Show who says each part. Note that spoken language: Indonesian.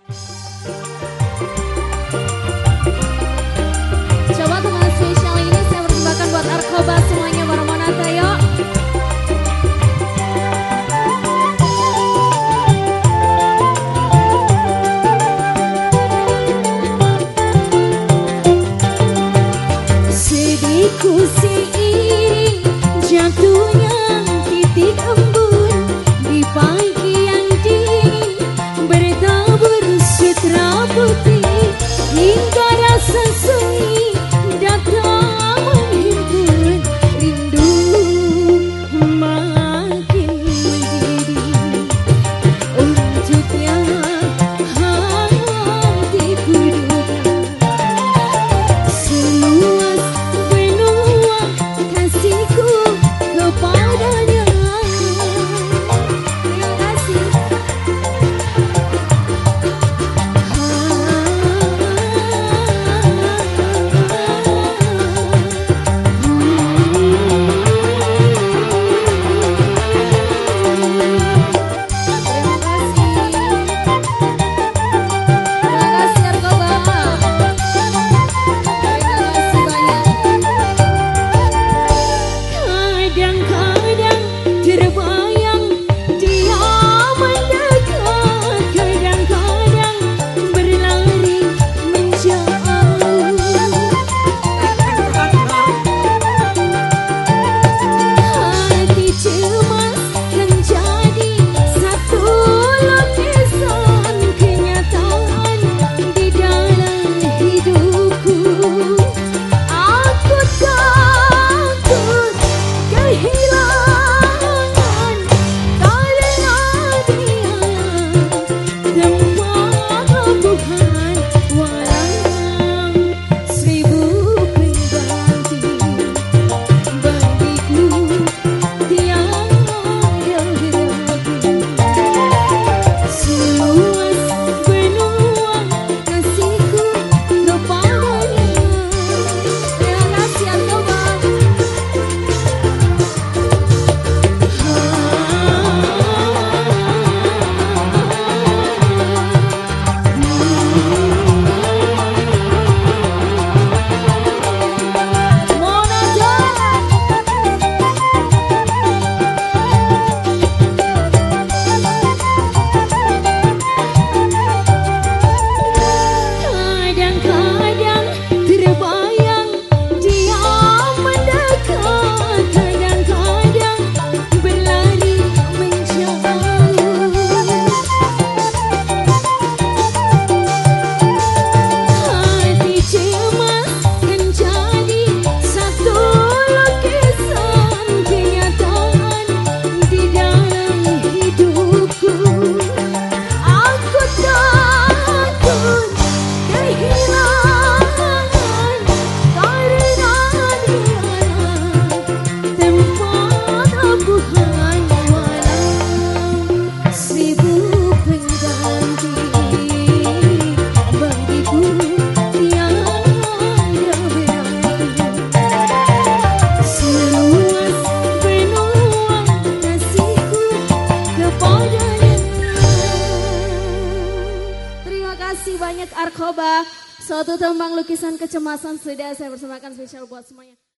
Speaker 1: Coba teman spesial ini saya persembahkan buat Arkoba semuanya bareng Monata yuk.
Speaker 2: Sedihku seiring jatuhnya titik embun di pagi yang dingin, bertabur sutra putih hingga rasa sunyi datang menghimpun, rindu makin mendidih untuknya hatiku duka. Seluas benua kasihku kepadanya. Terima kasih. Kadang-kadang terbayang dia mendekat, kadang-kadang berlari menjauh. Hati cemas menjadi satu lukisan kenyataan di dalam hidupku. Aku takut kehilangan karena dia tempat Tuhan walau seribu pengganti bagiku tiada berarti. Seluas benua kasihku kepadanya.
Speaker 1: Terima kasih Arkoba.
Speaker 2: Kadang-kadang terbayang dia mendekat, kadang-kadang berlari menjauh. Hati cemas menjadi satu lukisan kenyataan di dalam hidupku. Aku takut kehilangan karena dialah tempat Tuhan walau seribu pengganti bagiku tiada berarti. Seluas benua kasihku kepadanya.
Speaker 1: Terima kasih banyak Arkoba. Suatu tembang lukisan kecemasan sudah saya persembahkan spesial buat semuanya.